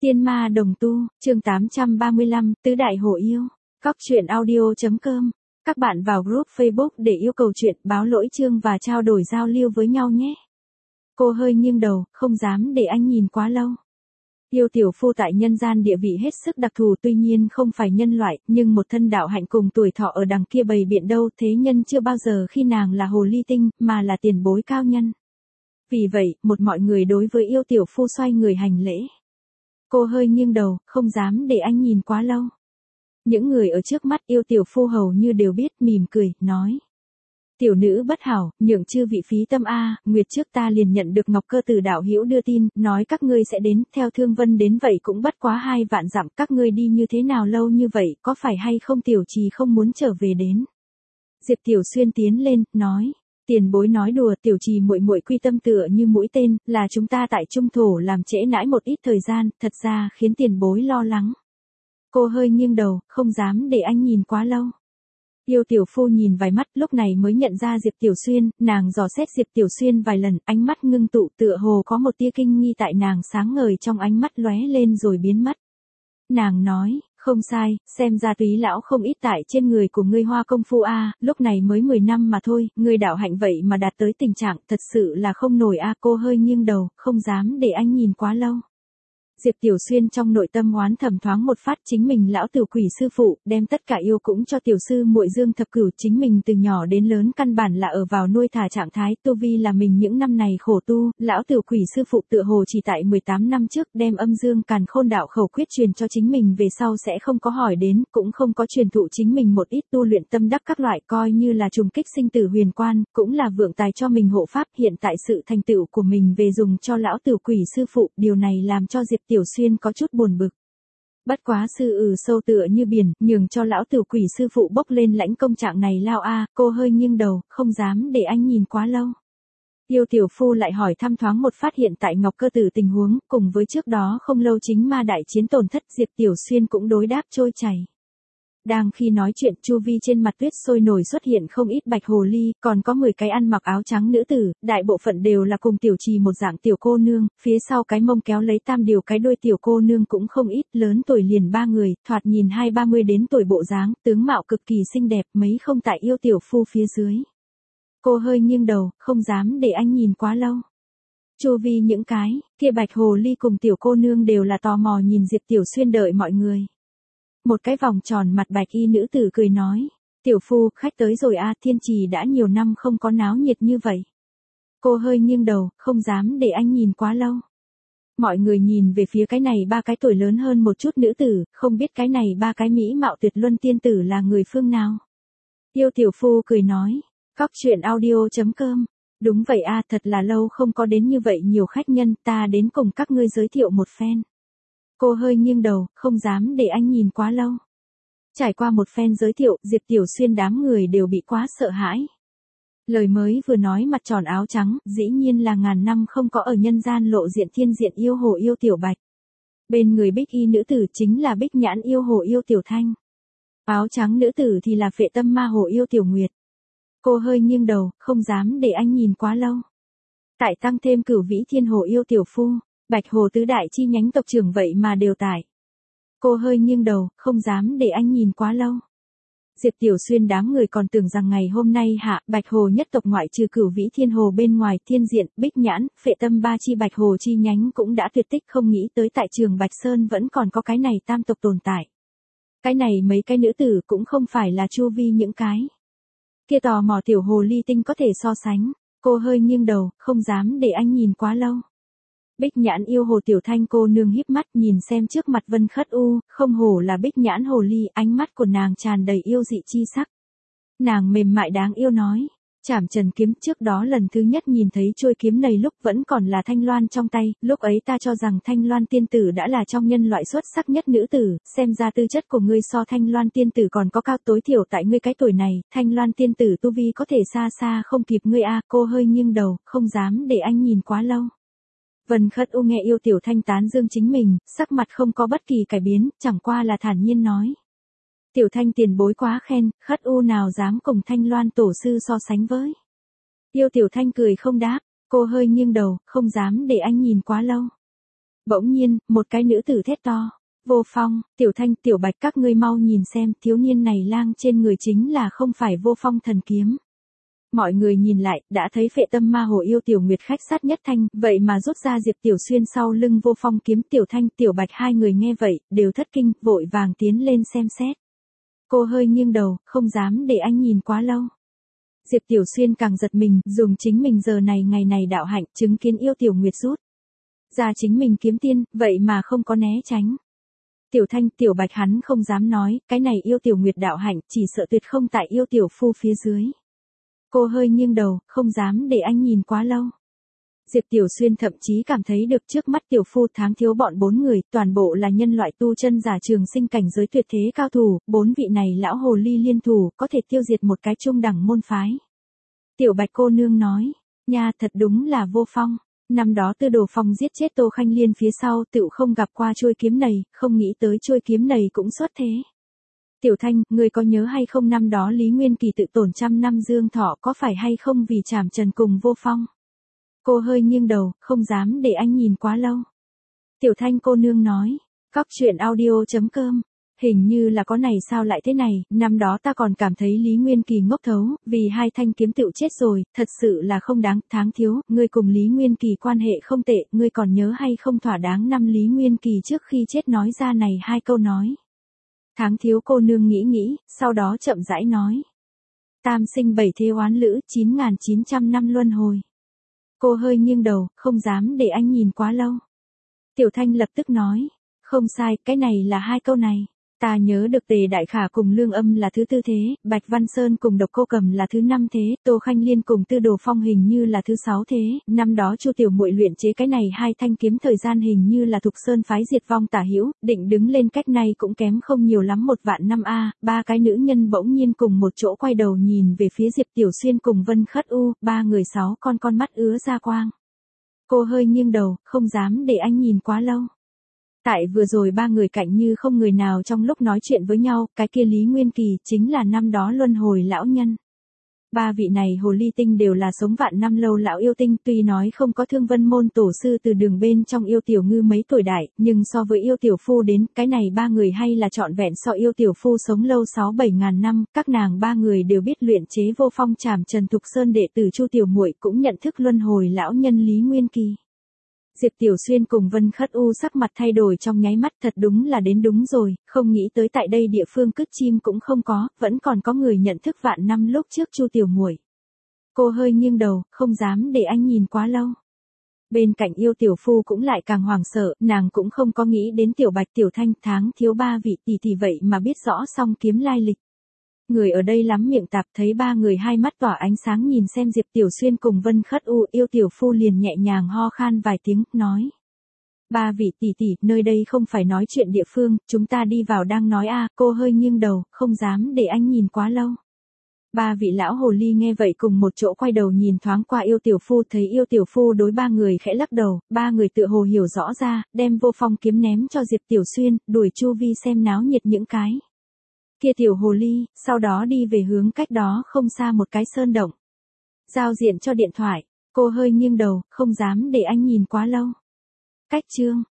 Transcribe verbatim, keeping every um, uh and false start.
Tiên ma đồng tu, chương tám trăm ba mươi lăm, tứ đại hổ yêu. Cóc truyện audio.com. Các bạn vào group Facebook để yêu cầu chuyện, báo lỗi chương và trao đổi giao lưu với nhau nhé. Cô hơi nghiêng đầu, không dám để anh nhìn quá lâu. Yêu tiểu phu tại nhân gian địa vị hết sức đặc thù, tuy nhiên không phải nhân loại, nhưng một thân đạo hạnh cùng tuổi thọ ở đằng kia bầy biện đâu, thế nhân chưa bao giờ khi nàng là hồ ly tinh, mà là tiền bối cao nhân. Vì vậy, một mọi người đối với yêu tiểu phu xoay người hành lễ. Cô hơi nghiêng đầu, không dám để anh nhìn quá lâu. Những người ở trước mắt yêu tiểu phu hầu như đều biết, mỉm cười, nói. Tiểu nữ bất hảo, nhượng chư vị phí tâm a, nguyệt trước ta liền nhận được Ngọc Cơ Tử đạo hữu đưa tin, nói các ngươi sẽ đến, theo Thương Vân đến vậy cũng bất quá hai vạn dặm, các ngươi đi như thế nào lâu như vậy, có phải hay không tiểu trì không muốn trở về đến. Diệp Tiểu Xuyên tiến lên, nói. Tiền bối nói đùa, tiểu trì muội muội quy tâm tựa như mũi tên, là chúng ta tại trung thổ làm trễ nãi một ít thời gian, thật ra khiến tiền bối lo lắng. Cô hơi nghiêng đầu, không dám để anh nhìn quá lâu. Yêu tiểu phu nhìn vài mắt, lúc này mới nhận ra Diệp Tiểu Xuyên, nàng dò xét Diệp Tiểu Xuyên vài lần, ánh mắt ngưng tụ, tựa hồ có một tia kinh nghi tại nàng sáng ngời trong ánh mắt lóe lên rồi biến mất. Nàng nói, không sai, xem ra Túy lão không ít tại trên người của ngươi hoa công phu a, lúc này mới mười năm mà thôi, ngươi đạo hạnh vậy mà đạt tới tình trạng, thật sự là không nổi a. Cô hơi nghiêng đầu, không dám để anh nhìn quá lâu. Diệp Tiểu Xuyên trong nội tâm oán thầm thoáng một phát, chính mình lão tử quỷ sư phụ, đem tất cả yêu cũng cho tiểu sư muội Dương Thập Cửu, chính mình từ nhỏ đến lớn căn bản là ở vào nuôi thả trạng thái, tu vi là mình những năm này khổ tu, lão tử quỷ sư phụ tựa hồ chỉ tại mười tám năm trước đem âm dương càn khôn đạo khẩu quyết truyền cho chính mình, về sau sẽ không có hỏi đến, cũng không có truyền thụ chính mình một ít tu luyện tâm đắc các loại, coi như là trùng kích sinh tử huyền quan, cũng là vượng tài cho mình hộ pháp, hiện tại sự thành tựu của mình về dùng cho lão tử quỷ sư phụ, điều này làm cho Diệp Tiểu Xuyên có chút buồn bực. Bất quá sư ừ sâu tựa như biển, nhường cho lão tử quỷ sư phụ bốc lên lãnh công trạng này lao a. Cô hơi nghiêng đầu, không dám để anh nhìn quá lâu. Yêu tiểu phu lại hỏi thăm thoáng một phát hiện tại Ngọc Cơ Tử tình huống, cùng với trước đó không lâu chính ma đại chiến tổn thất, Diệp Tiểu Xuyên cũng đối đáp trôi chảy. Đang khi nói chuyện, chu vi trên mặt tuyết sôi nổi xuất hiện không ít bạch hồ ly, còn có mười cái ăn mặc áo trắng nữ tử, đại bộ phận đều là cùng tiểu trì một dạng tiểu cô nương, phía sau cái mông kéo lấy tam điều cái đuôi tiểu cô nương cũng không ít, lớn tuổi liền ba người, thoạt nhìn hai ba mươi đến tuổi bộ dáng, tướng mạo cực kỳ xinh đẹp, mấy không tại yêu tiểu phu phía dưới. Cô hơi nghiêng đầu, không dám để anh nhìn quá lâu. Chu vi những cái kia bạch hồ ly cùng tiểu cô nương đều là tò mò nhìn Diệp Tiểu Xuyên đợi mọi người. Một cái vòng tròn mặt bạch y nữ tử cười nói, tiểu phu, khách tới rồi a, thiên trì đã nhiều năm không có náo nhiệt như vậy. Cô hơi nghiêng đầu, không dám để anh nhìn quá lâu. Mọi người nhìn về phía cái này ba cái tuổi lớn hơn một chút nữ tử, không biết cái này ba cái mỹ mạo tuyệt luân tiên tử là người phương nào. Yêu tiểu phu cười nói, cóc truyện audio.com. Đúng vậy a, thật là lâu không có đến như vậy nhiều khách nhân, ta đến cùng các ngươi giới thiệu một phen. Cô hơi nghiêng đầu, không dám để anh nhìn quá lâu. Trải qua một phen giới thiệu, Diệp Tiểu Xuyên đám người đều bị quá sợ hãi. Lời mới vừa nói mặt tròn áo trắng, dĩ nhiên là ngàn năm không có ở nhân gian lộ diện thiên diện yêu hồ yêu tiểu bạch. Bên người bích y nữ tử chính là bích nhãn yêu hồ yêu tiểu thanh. Áo trắng nữ tử thì là phệ tâm ma hồ yêu tiểu nguyệt. Cô hơi nghiêng đầu, không dám để anh nhìn quá lâu. Tại tăng thêm cửu vĩ thiên hồ yêu tiểu phu. Bạch hồ tứ đại chi nhánh tộc trưởng vậy mà đều tải. Cô hơi nghiêng đầu, không dám để anh nhìn quá lâu. Diệp Tiểu Xuyên đám người còn tưởng rằng ngày hôm nay hạ, bạch hồ nhất tộc ngoại trừ cửu vĩ thiên hồ bên ngoài, thiên diện, bích nhãn, phệ tâm ba chi bạch hồ chi nhánh cũng đã tuyệt tích, không nghĩ tới tại trường Bạch Sơn vẫn còn có cái này tam tộc tồn tại. Cái này mấy cái nữ tử cũng không phải là chu vi những cái kia tò mò tiểu hồ ly tinh có thể so sánh. Cô hơi nghiêng đầu, không dám để anh nhìn quá lâu. Bích nhãn yêu hồ tiểu thanh cô nương híp mắt nhìn xem trước mặt Vân Khất U, không hổ là bích nhãn hồ ly, ánh mắt của nàng tràn đầy yêu dị chi sắc. Nàng mềm mại đáng yêu nói, Trảm Trần kiếm, trước đó lần thứ nhất nhìn thấy chuôi kiếm này lúc vẫn còn là Thanh Loan trong tay, lúc ấy ta cho rằng Thanh Loan tiên tử đã là trong nhân loại xuất sắc nhất nữ tử, xem ra tư chất của ngươi so Thanh Loan tiên tử còn có cao, tối thiểu tại ngươi cái tuổi này, Thanh Loan tiên tử tu vi có thể xa xa không kịp ngươi a. Cô hơi nghiêng đầu, không dám để anh nhìn quá lâu. Vân Khất U nghe yêu tiểu thanh tán dương chính mình, sắc mặt không có bất kỳ cải biến, chẳng qua là thản nhiên nói. Tiểu thanh tiền bối quá khen, Khất U nào dám cùng Thanh Loan tổ sư so sánh với. Yêu tiểu thanh cười không đáp, cô hơi nghiêng đầu, không dám để anh nhìn quá lâu. Bỗng nhiên, một cái nữ tử thét to. Vô Phong, Tiểu Thanh, Tiểu Bạch các ngươi mau nhìn xem, thiếu niên này lang trên người chính là không phải Vô Phong thần kiếm. Mọi người nhìn lại, đã thấy phệ tâm ma hồ yêu Tiểu Nguyệt khách sát nhất thanh, vậy mà rút ra Diệp Tiểu Xuyên sau lưng Vô Phong kiếm. Tiểu Thanh, Tiểu Bạch hai người nghe vậy, đều thất kinh, vội vàng tiến lên xem xét. Cô hơi nghiêng đầu, không dám để anh nhìn quá lâu. Diệp Tiểu Xuyên càng giật mình, dùng chính mình giờ này ngày này đạo hạnh, chứng kiến yêu Tiểu Nguyệt rút ra chính mình kiếm tiên, vậy mà không có né tránh. Tiểu Thanh, Tiểu Bạch hắn không dám nói, cái này yêu Tiểu Nguyệt đạo hạnh, chỉ sợ tuyệt không tại yêu Tiểu Phu phía dưới. Cô hơi nghiêng đầu, không dám để anh nhìn quá lâu. Diệp Tiểu Xuyên thậm chí cảm thấy được trước mắt Tiểu Phu tháng thiếu bọn bốn người, toàn bộ là nhân loại tu chân giả trường sinh cảnh giới tuyệt thế cao thủ, bốn vị này lão hồ ly liên thủ, có thể tiêu diệt một cái trung đẳng môn phái. Tiểu Bạch cô nương nói, nha thật đúng là Vô Phong. Năm đó Tư Đồ Phong giết chết Tô Khanh Liên phía sau tựu không gặp qua chuôi kiếm này, không nghĩ tới chuôi kiếm này cũng xuất thế. Tiểu Thanh, người có nhớ hay không năm đó Lý Nguyên Kỳ tự tổn trăm năm dương thọ có phải hay không vì trảm trần cùng Vô Phong? Cô hơi nghiêng đầu, không dám để anh nhìn quá lâu. Tiểu Thanh cô nương nói, Cóc truyện audio chấm com. Hình như là có này sao lại thế này, năm đó ta còn cảm thấy Lý Nguyên Kỳ ngốc thấu, vì hai thanh kiếm tựu chết rồi, thật sự là không đáng. Tháng thiếu, ngươi cùng Lý Nguyên Kỳ quan hệ không tệ, ngươi còn nhớ hay không thỏa đáng năm Lý Nguyên Kỳ trước khi chết nói ra này hai câu nói. Tháng thiếu cô nương nghĩ nghĩ, sau đó chậm rãi nói. Tam sinh bảy thế oán lữ, chín nghìn chín trăm năm luân hồi. Cô hơi nghiêng đầu, không dám để anh nhìn quá lâu. Tiểu Thanh lập tức nói, không sai, cái này là hai câu này. Ta nhớ được Tề Đại Khả cùng Lương Âm là thứ tư thế, Bạch Văn Sơn cùng Độc Cô Cầm là thứ năm thế, Tô Khanh Liên cùng Tư Đồ Phong hình như là thứ sáu thế, năm đó Chu Tiểu Muội luyện chế cái này hai thanh kiếm thời gian hình như là Thục Sơn phái diệt vong tả hữu, định đứng lên cách này cũng kém không nhiều lắm một vạn năm a. Ba cái nữ nhân bỗng nhiên cùng một chỗ quay đầu nhìn về phía Diệp Tiểu Xuyên cùng Vân Khất U, ba người sáu con con mắt ứa ra quang. Cô hơi nghiêng đầu, không dám để anh nhìn quá lâu. Tại vừa rồi ba người cạnh như không người nào trong lúc nói chuyện với nhau, cái kia Lý Nguyên Kỳ chính là năm đó luân hồi lão nhân. Ba vị này hồ ly tinh đều là sống vạn năm lâu lão yêu tinh, tuy nói không có Thương Vân môn tổ sư từ đường bên trong yêu tiểu ngư mấy tuổi đại, nhưng so với yêu tiểu phu đến, cái này ba người hay là trọn vẹn so yêu tiểu phu sống lâu sáu bảy ngàn năm, các nàng ba người đều biết luyện chế Vô Phong trảm trần Thục Sơn đệ tử Chu Tiểu Muội cũng nhận thức luân hồi lão nhân Lý Nguyên Kỳ. Diệp Tiểu Xuyên cùng Vân Khất U sắc mặt thay đổi trong nháy mắt, thật đúng là đến đúng rồi, không nghĩ tới tại đây địa phương cứt chim cũng không có, vẫn còn có người nhận thức vạn năm lúc trước Chu Tiểu Muội. Cô hơi nghiêng đầu, không dám để anh nhìn quá lâu. Bên cạnh yêu tiểu phu cũng lại càng hoảng sợ, nàng cũng không có nghĩ đến Tiểu Bạch Tiểu Thanh tháng thiếu ba vị tỷ tỷ vậy mà biết rõ song kiếm lai lịch. Người ở đây lắm miệng tạp thấy ba người hai mắt tỏa ánh sáng nhìn xem Diệp Tiểu Xuyên cùng Vân Khất U, yêu tiểu phu liền nhẹ nhàng ho khan vài tiếng, nói. Ba vị tỷ tỷ, nơi đây không phải nói chuyện địa phương, chúng ta đi vào đang nói a. Cô hơi nghiêng đầu, không dám để anh nhìn quá lâu. Ba vị lão hồ ly nghe vậy cùng một chỗ quay đầu nhìn thoáng qua yêu tiểu phu, thấy yêu tiểu phu đối ba người khẽ lắc đầu, ba người tựa hồ hiểu rõ ra, đem Vô Phong kiếm ném cho Diệp Tiểu Xuyên, đuổi chu vi xem náo nhiệt những cái kia tiểu hồ ly, sau đó đi về hướng cách đó không xa một cái sơn động. Giao diện cho điện thoại, cô hơi nghiêng đầu, không dám để anh nhìn quá lâu. Cách chương